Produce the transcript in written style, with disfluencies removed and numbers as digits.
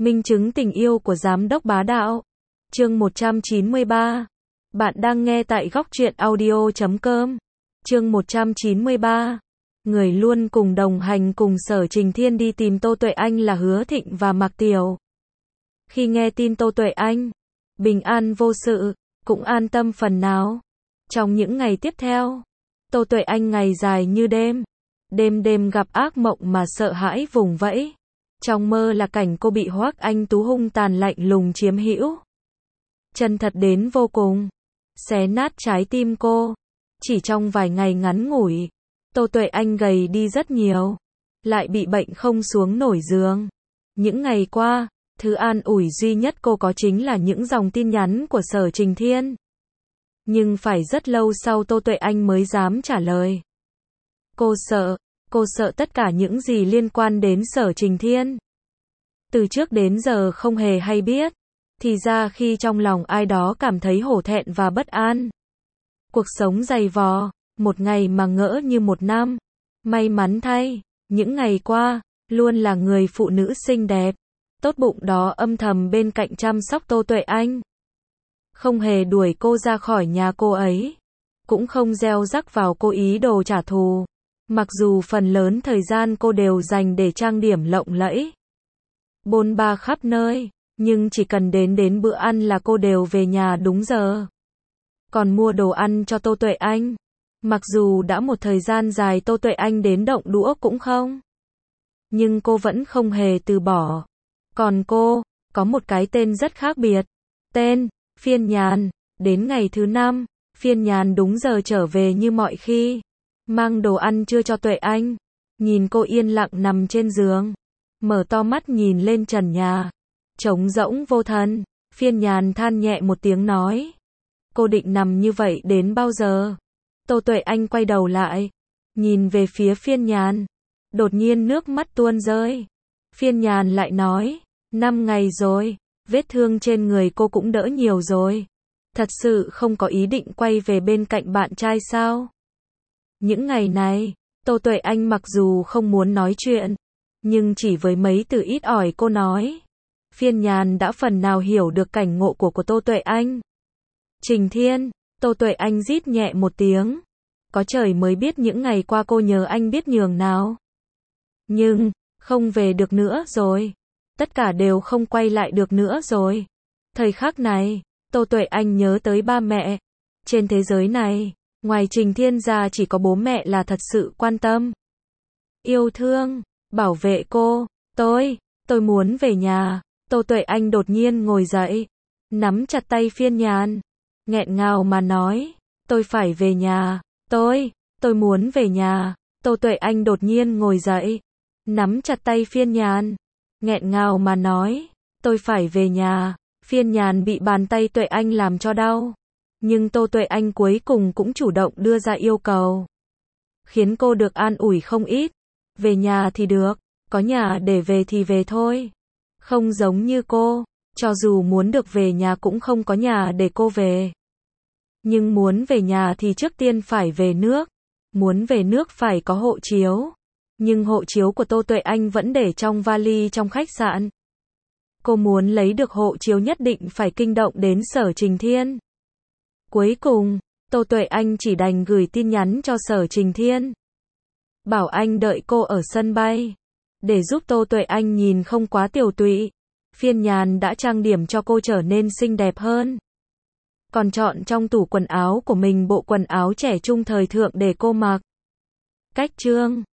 Minh chứng tình yêu của giám đốc bá đạo. Chương 193. Bạn đang nghe tại góc truyện audio.com. Chương 193. Người luôn cùng đồng hành cùng Sở Trình Thiên đi tìm Tô Tuệ Anh là Hứa Thịnh và Mạc Tiểu. Khi nghe tin Tô Tuệ Anh bình an vô sự, cũng an tâm phần nào. Trong những ngày tiếp theo, Tô Tuệ Anh ngày dài như đêm. Đêm đêm gặp ác mộng mà sợ hãi vùng vẫy. Trong mơ là cảnh cô bị Hoắc Anh Tú hung tàn lạnh lùng chiếm hữu. Chân thật đến vô cùng, xé nát trái tim cô. Chỉ trong vài ngày ngắn ngủi, Tô Tuệ Anh gầy đi rất nhiều, lại bị bệnh không xuống nổi giường. Những ngày qua, thứ an ủi duy nhất cô có chính là những dòng tin nhắn của Sở Trình Thiên. Nhưng phải rất lâu sau Tô Tuệ Anh mới dám trả lời. Cô sợ tất cả những gì liên quan đến Sở Trình Thiên. Từ trước đến giờ không hề hay biết, thì ra khi trong lòng ai đó cảm thấy hổ thẹn và bất an. Cuộc sống dày vò, một ngày mà ngỡ như một năm. May mắn thay, những ngày qua, luôn là người phụ nữ xinh đẹp, tốt bụng đó âm thầm bên cạnh chăm sóc Tô Tuệ Anh. Không hề đuổi cô ra khỏi nhà cô ấy, cũng không gieo rắc vào cô ý đồ trả thù. Mặc dù phần lớn thời gian cô đều dành để trang điểm lộng lẫy, bôn ba khắp nơi, nhưng chỉ cần đến bữa ăn là cô đều về nhà đúng giờ. Còn mua đồ ăn cho Tô Tuệ Anh. Mặc dù đã một thời gian dài Tô Tuệ Anh đến động đũa cũng không, nhưng cô vẫn không hề từ bỏ. Còn cô, có một cái tên rất khác biệt. Tên, Phiên Nhàn. Đến ngày thứ 5, Phiên Nhàn đúng giờ trở về như mọi khi, mang đồ ăn trưa cho Tuệ Anh. Nhìn cô yên lặng nằm trên giường, mở to mắt nhìn lên trần nhà, trống rỗng vô thần, Phiên Nhàn than nhẹ một tiếng nói. Cô định nằm như vậy đến bao giờ? Tô Tuệ Anh quay đầu lại, nhìn về phía Phiên Nhàn. Đột nhiên nước mắt tuôn rơi. Phiên Nhàn lại nói, 5 ngày rồi, vết thương trên người cô cũng đỡ nhiều rồi. Thật sự không có ý định quay về bên cạnh bạn trai sao? Những ngày này, Tô Tuệ Anh mặc dù không muốn nói chuyện, nhưng chỉ với mấy từ ít ỏi cô nói, Phiên Nhàn đã phần nào hiểu được cảnh ngộ của Tô Tuệ Anh. Trình Thiên, Tô Tuệ Anh rít nhẹ một tiếng. Có trời mới biết những ngày qua cô nhớ anh biết nhường nào. Nhưng, không về được nữa rồi. Tất cả đều không quay lại được nữa rồi. Thời khắc này, Tô Tuệ Anh nhớ tới ba mẹ. Trên thế giới này, ngoài Trình Thiên ra chỉ có bố mẹ là thật sự quan tâm, yêu thương, bảo vệ cô. Tôi muốn về nhà. Tô Tuệ Anh đột nhiên ngồi dậy, nắm chặt tay Phiên Nhàn, nghẹn ngào mà nói, tôi phải về nhà. Tôi muốn về nhà. Tô Tuệ Anh đột nhiên ngồi dậy, nắm chặt tay Phiên Nhàn, nghẹn ngào mà nói, tôi phải về nhà. Phiên Nhàn bị bàn tay Tuệ Anh làm cho đau, nhưng Tô Tuệ Anh cuối cùng cũng chủ động đưa ra yêu cầu, khiến cô được an ủi không ít. Về nhà thì được, có nhà để về thì về thôi. Không giống như cô, cho dù muốn được về nhà cũng không có nhà để cô về. Nhưng muốn về nhà thì trước tiên phải về nước. Muốn về nước phải có hộ chiếu. Nhưng hộ chiếu của Tô Tuệ Anh vẫn để trong vali trong khách sạn. Cô muốn lấy được hộ chiếu nhất định phải kinh động đến Sở Trình Thiên. Cuối cùng, Tô Tuệ Anh chỉ đành gửi tin nhắn cho Sở Trình Thiên, bảo anh đợi cô ở sân bay. Để giúp Tô Tuệ Anh nhìn không quá tiều tụy, Phiên Nhàn đã trang điểm cho cô trở nên xinh đẹp hơn. Còn chọn trong tủ quần áo của mình bộ quần áo trẻ trung thời thượng để cô mặc. Cách chương